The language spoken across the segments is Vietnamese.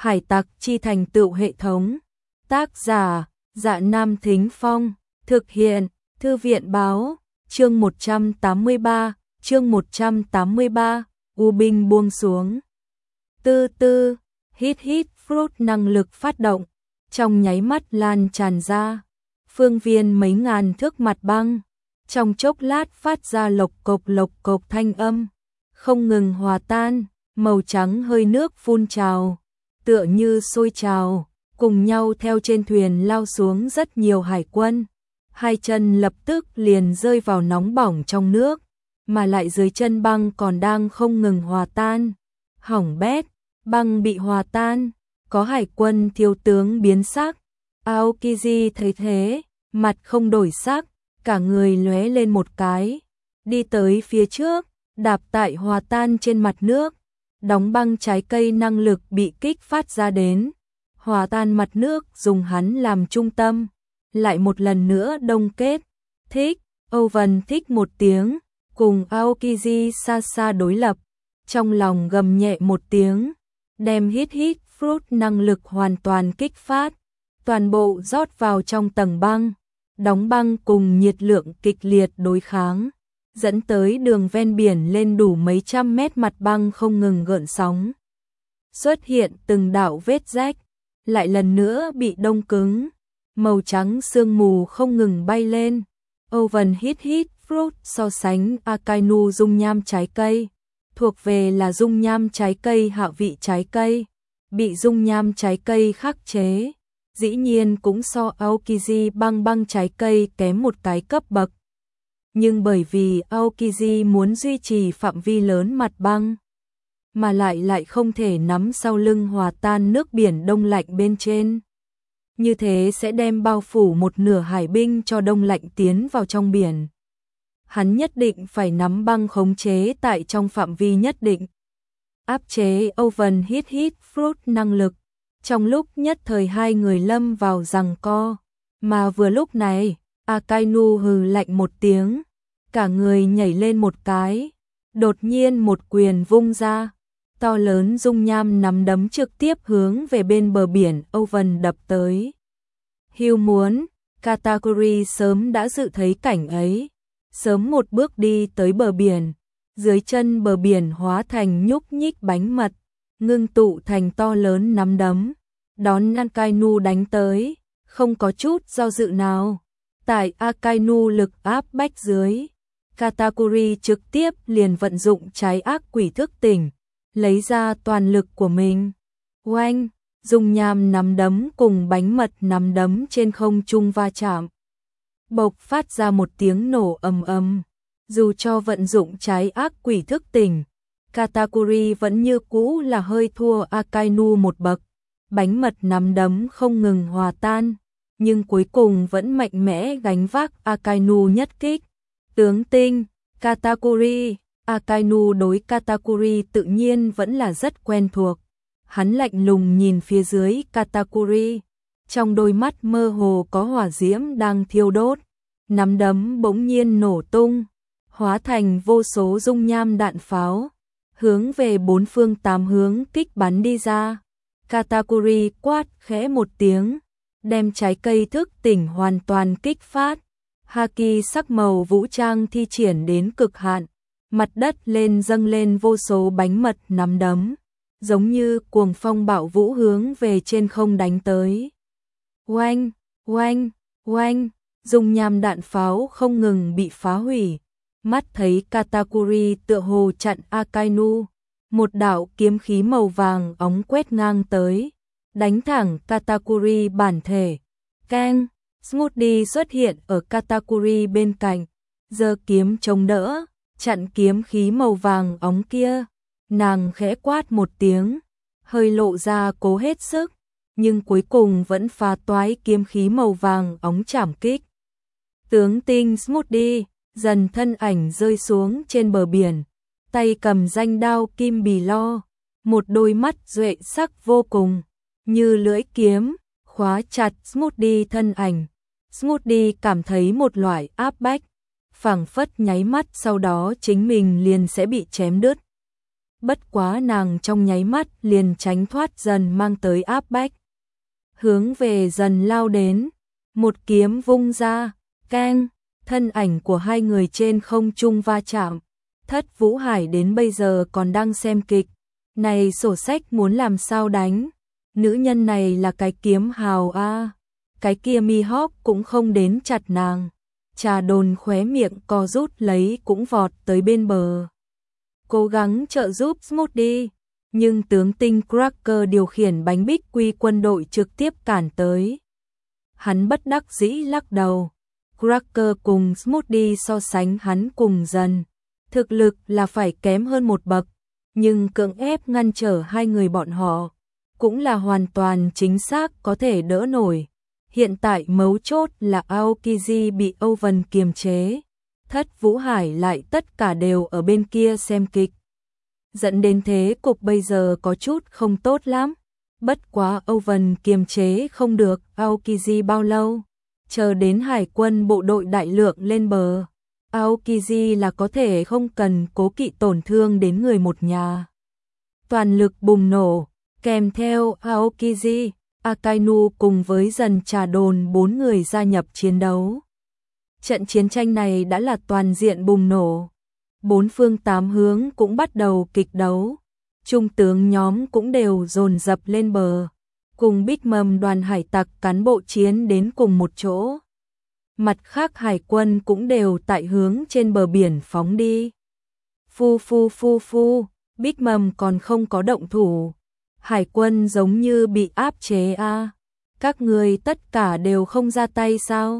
Hải tặc chi thành tựu hệ thống. Tác giả, Dạ Nam Thính Phong. Thực hiện, Thư viện báo. Chương 183, U binh buông xuống. Tư tư, hít fruit năng lực phát động, trong nháy mắt lan tràn ra. Phương viên mấy ngàn thước mặt băng, trong chốc lát phát ra lộc cộc thanh âm, không ngừng hòa tan, màu trắng hơi nước phun trào, tựa như sôi trào, cùng nhau theo trên thuyền lao xuống rất nhiều hải quân. Hai chân lập tức liền rơi vào nóng bỏng trong nước, mà lại dưới chân băng còn đang không ngừng hòa tan. Hỏng bét, băng bị hòa tan, có hải quân thiếu tướng biến sắc. Aokiji thấy thế, mặt không đổi sắc, cả người lóe lên một cái, đi tới phía trước, đạp tại hòa tan trên mặt nước. Đóng băng trái cây năng lực bị kích phát ra đến, hòa tan mặt nước dùng hắn làm trung tâm, lại một lần nữa đông kết. Thích, Owen thích một tiếng, cùng Aokiji xa xa đối lập, trong lòng gầm nhẹ một tiếng, đem hít fruit năng lực hoàn toàn kích phát, toàn bộ rót vào trong tầng băng, đóng băng cùng nhiệt lượng kịch liệt đối kháng, dẫn tới đường ven biển lên đủ mấy trăm mét mặt băng không ngừng gợn sóng. Xuất hiện từng đạo vết rách, lại lần nữa bị đông cứng, màu trắng sương mù không ngừng bay lên. Owen hít fruit so sánh Akainu dung nham trái cây, thuộc về là dung nham trái cây hạ vị trái cây, bị dung nham trái cây khắc chế, dĩ nhiên cũng so Aokiji băng trái cây kém một cái cấp bậc. Nhưng bởi vì Aokiji muốn duy trì phạm vi lớn mặt băng, mà lại không thể nắm sau lưng hòa tan nước biển đông lạnh bên trên. Như thế sẽ đem bao phủ một nửa hải binh cho đông lạnh tiến vào trong biển. Hắn nhất định phải nắm băng khống chế tại trong phạm vi nhất định. Áp chế Owen hít fruit năng lực. Trong lúc nhất thời hai người lâm vào giằng co, mà vừa lúc này, Akainu hừ lạnh một tiếng, cả người nhảy lên một cái, đột nhiên một quyền vung ra, to lớn dung nham nắm đấm trực tiếp hướng về bên bờ biển Owen đập tới. Hưu muốn, Katakuri sớm đã dự thấy cảnh ấy, sớm một bước đi tới bờ biển, dưới chân bờ biển hóa thành nhúc nhích bánh mật, ngưng tụ thành to lớn nắm đấm, đón Akainu đánh tới, không có chút do dự nào. Tại Akainu lực áp bách dưới, Katakuri trực tiếp liền vận dụng trái ác quỷ thức tỉnh, lấy ra toàn lực của mình. Oanh, dung nham nắm đấm cùng bánh mật nắm đấm trên không trung va chạm, bộc phát ra một tiếng nổ ầm ầm. Dù cho vận dụng trái ác quỷ thức tỉnh, Katakuri vẫn như cũ là hơi thua Akainu một bậc. Bánh mật nắm đấm không ngừng hòa tan, nhưng cuối cùng vẫn mạnh mẽ gánh vác Akainu nhất kích. Tướng tinh, Katakuri. Akainu đối Katakuri tự nhiên vẫn là rất quen thuộc. Hắn lạnh lùng nhìn phía dưới Katakuri, trong đôi mắt mơ hồ có hỏa diễm đang thiêu đốt. Nắm đấm bỗng nhiên nổ tung, hóa thành vô số dung nham đạn pháo, hướng về bốn phương tám hướng kích bắn đi ra. Katakuri quát khẽ một tiếng, đem trái cây thức tỉnh hoàn toàn kích phát. Haki sắc màu vũ trang thi triển đến cực hạn, mặt đất lên dâng lên vô số bánh mật nắm đấm, giống như cuồng phong bạo vũ hướng về trên không đánh tới. Oanh, oanh, oanh, dung nham đạn pháo không ngừng bị phá hủy. Mắt thấy Katakuri tựa hồ chặn Akainu, một đạo kiếm khí màu vàng óng quét ngang tới, đánh thẳng Katakuri bản thể. Keng, Smoothie xuất hiện ở Katakuri bên cạnh, giơ kiếm chống đỡ, chặn kiếm khí màu vàng óng kia. Nàng khẽ quát một tiếng, hơi lộ ra cố hết sức, nhưng cuối cùng vẫn phá toái kiếm khí màu vàng óng chảm kích. Tướng tinh Smoothie dần thân ảnh rơi xuống trên bờ biển, tay cầm danh đao kim bì lo, một đôi mắt duệ sắc vô cùng, như lưỡi kiếm, khóa chặt Smoothie thân ảnh. Smoothie cảm thấy một loại áp bách, phảng phất nháy mắt sau đó chính mình liền sẽ bị chém đứt. bất quá nàng trong nháy mắt liền tránh thoát dần mang tới áp bách. Hướng về dần lao đến, một kiếm vung ra, keng, thân ảnh của hai người trên không trung va chạm. Thất Vũ Hải đến bây giờ còn đang xem kịch, này sổ sách muốn làm sao đánh, nữ nhân này là cái kiếm hào a. Cái kia Mihawk cũng không đến chặt nàng. Trà Đồn khóe miệng co rút lấy cũng vọt tới bên bờ, cố gắng trợ giúp Smoothie, nhưng tướng tinh Cracker điều khiển bánh bích quy quân đội trực tiếp cản tới. Hắn bất đắc dĩ lắc đầu. Cracker cùng Smoothie so sánh hắn cùng dần, thực lực là phải kém hơn một bậc, nhưng cưỡng ép ngăn trở hai người bọn họ cũng là hoàn toàn chính xác có thể đỡ nổi. Hiện tại mấu chốt là Aokiji bị Owen kiềm chế, Thất Vũ Hải lại tất cả đều ở bên kia xem kịch, dẫn đến thế cục bây giờ có chút không tốt lắm. Bất quá Owen kiềm chế không được Aokiji bao lâu, chờ đến hải quân bộ đội đại lượng lên bờ, Aokiji là có thể không cần cố kỵ tổn thương đến người một nhà. Toàn lực bùng nổ, kèm theo Aokiji, Akainu cùng với dần Trà Đồn 4 người gia nhập chiến đấu. Trận chiến tranh này đã là toàn diện bùng nổ. 4 phương 8 hướng cũng bắt đầu kịch đấu. Trung tướng nhóm cũng đều dồn dập lên bờ, cùng Big Mom đoàn hải tặc cán bộ chiến đến cùng một chỗ. Mặt khác hải quân cũng đều tại hướng trên bờ biển phóng đi. Phu, Big Mom còn không có động thủ. Hải quân giống như bị áp chế a. Các người tất cả đều không ra tay sao?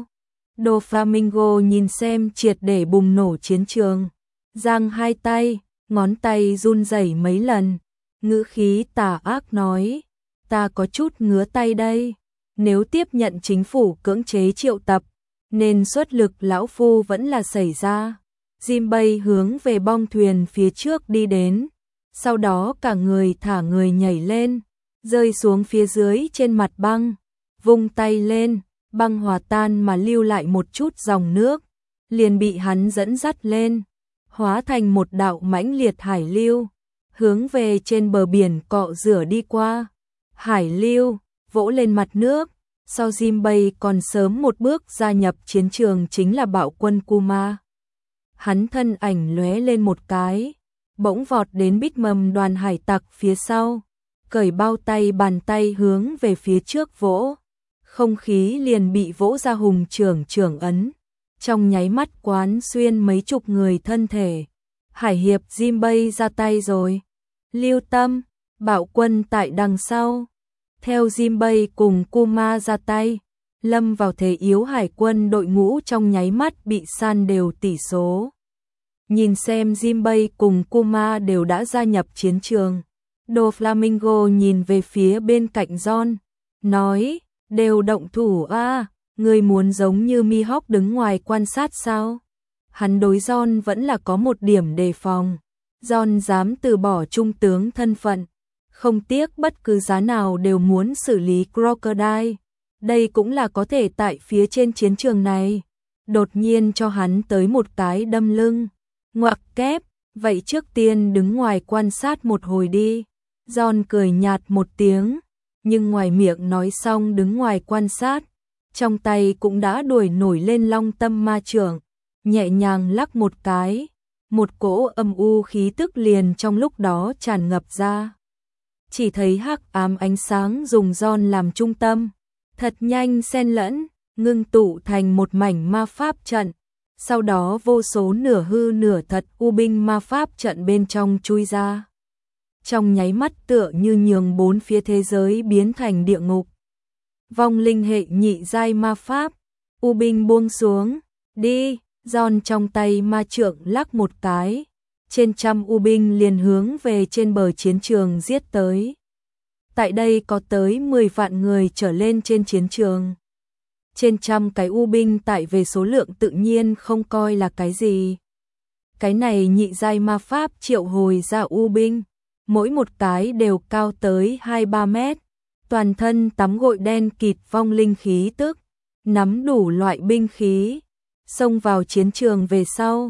Doflamingo nhìn xem triệt để bùng nổ chiến trường, giang hai tay, ngón tay run rẩy mấy lần, ngữ khí tà ác nói, ta có chút ngứa tay đây, nếu tiếp nhận chính phủ cưỡng chế triệu tập, nên xuất lực lão phu vẫn là xảy ra. Jinbei hướng về bong thuyền phía trước đi đến, sau đó cả người thả người nhảy lên, rơi xuống phía dưới trên mặt băng, vung tay lên, băng hòa tan mà lưu lại một chút dòng nước, liền bị hắn dẫn dắt lên, hóa thành một đạo mãnh liệt hải lưu, hướng về trên bờ biển cọ rửa đi qua. Hải lưu vỗ lên mặt nước, sau Jinbei còn sớm một bước gia nhập chiến trường chính là bạo quân Kuma. Hắn thân ảnh lóe lên một cái, bỗng vọt đến Big Mom đoàn hải tặc phía sau, cởi bao tay bàn tay hướng về phía trước vỗ, không khí liền bị vỗ ra hùng trưởng ấn, trong nháy mắt quán xuyên mấy chục người thân thể. Hải hiệp Jinbei ra tay rồi, lưu tâm, bạo quân tại đằng sau. Theo Jinbei cùng Kuma ra tay, lâm vào thế yếu hải quân đội ngũ trong nháy mắt bị san đều tỷ số. Nhìn xem Jinbei cùng Kuma đều đã gia nhập chiến trường, Doflamingo nhìn về phía bên cạnh John, nói, đều động thủ a, người muốn giống như Mihawk đứng ngoài quan sát sao? Hắn đối John vẫn là có một điểm đề phòng. John dám từ bỏ trung tướng thân phận, không tiếc bất cứ giá nào đều muốn xử lý Crocodile. Đây cũng là có thể tại phía trên chiến trường này. Đột nhiên cho hắn tới một cái đâm lưng. Ngoặc kép, vậy trước tiên đứng ngoài quan sát một hồi đi. John cười nhạt một tiếng, nhưng ngoài miệng nói xong đứng ngoài quan sát, trong tay cũng đã đuổi nổi lên long tâm ma trưởng, nhẹ nhàng lắc một cái, một cỗ âm u khí tức liền trong lúc đó tràn ngập ra. Chỉ thấy hắc ám ánh sáng dùng John làm trung tâm, thật nhanh xen lẫn, ngưng tụ thành một mảnh ma pháp trận. Sau đó vô số nửa hư nửa thật u binh ma pháp trận bên trong chui ra. Trong nháy mắt tựa như nhường bốn phía thế giới biến thành địa ngục. Vong linh hệ nhị giai ma pháp, u binh buông xuống, đi, John trong tay ma trượng lắc một cái. Trên trăm u binh liền hướng về trên bờ chiến trường giết tới. Tại đây có tới 10 vạn người trở lên trên chiến trường. Trên trăm cái u binh tại về số lượng tự nhiên không coi là cái gì. Cái này nhị giai ma pháp triệu hồi ra u binh, mỗi một cái đều cao tới 2-3 mét, toàn thân tắm gội đen kịt vong linh khí tức, nắm đủ loại binh khí, xông vào chiến trường về sau,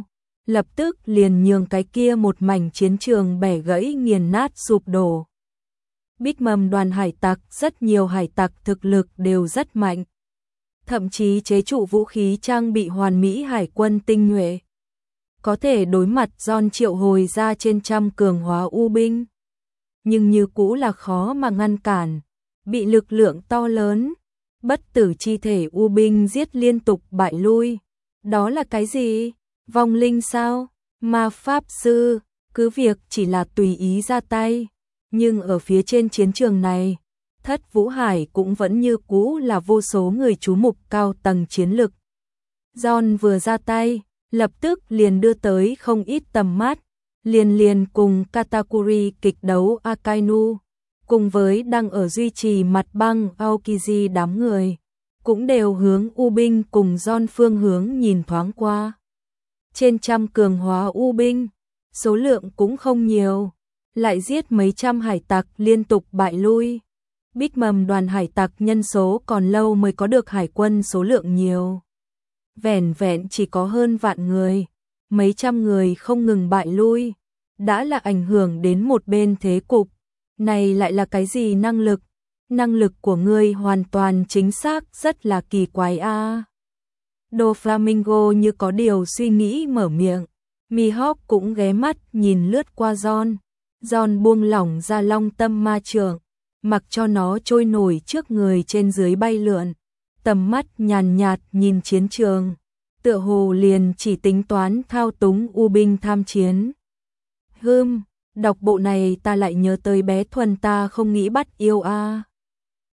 lập tức liền nhường cái kia một mảnh chiến trường bẻ gãy nghiền nát sụp đổ. Bích Mầm đoàn hải tặc, rất nhiều hải tặc thực lực đều rất mạnh. Thậm chí chế trụ vũ khí trang bị hoàn mỹ hải quân tinh nhuệ. Có thể đối mặt John triệu hồi ra trên trăm cường hóa U binh. Nhưng như cũ là khó mà ngăn cản, bị lực lượng to lớn, bất tử chi thể U binh giết liên tục bại lui. Đó là cái gì? Vong linh sao? Ma pháp sư, cứ việc chỉ là tùy ý ra tay. Nhưng ở phía trên chiến trường này, Thất Vũ Hải cũng vẫn như cũ là vô số người chú mục cao tầng chiến lực. John vừa ra tay, lập tức liền đưa tới không ít tầm mắt, liền cùng Katakuri kịch đấu Akainu, cùng với đang ở duy trì mặt băng Aokiji đám người, cũng đều hướng U binh cùng John phương hướng nhìn thoáng qua. Trên trăm cường hóa U binh, số lượng cũng không nhiều, lại giết mấy trăm hải tặc liên tục bại lui. Bích Mầm đoàn hải tặc nhân số còn lâu mới có được hải quân số lượng nhiều. Vẻn vẹn chỉ có hơn vạn người, mấy trăm người không ngừng bại lui, đã là ảnh hưởng đến một bên thế cục. Này lại là cái gì năng lực? Năng lực của ngươi hoàn toàn chính xác rất là kỳ quái a. Doflamingo như có điều suy nghĩ mở miệng. Mihawk cũng ghé mắt nhìn lướt qua John. John buông lỏng ra long tâm ma trượng, mặc cho nó trôi nổi trước người trên dưới bay lượn. Tầm mắt nhàn nhạt nhìn chiến trường, tựa hồ liền chỉ tính toán thao túng U binh tham chiến. Đọc bộ này ta lại nhớ tới bé Thuần ta không nghĩ bắt yêu a.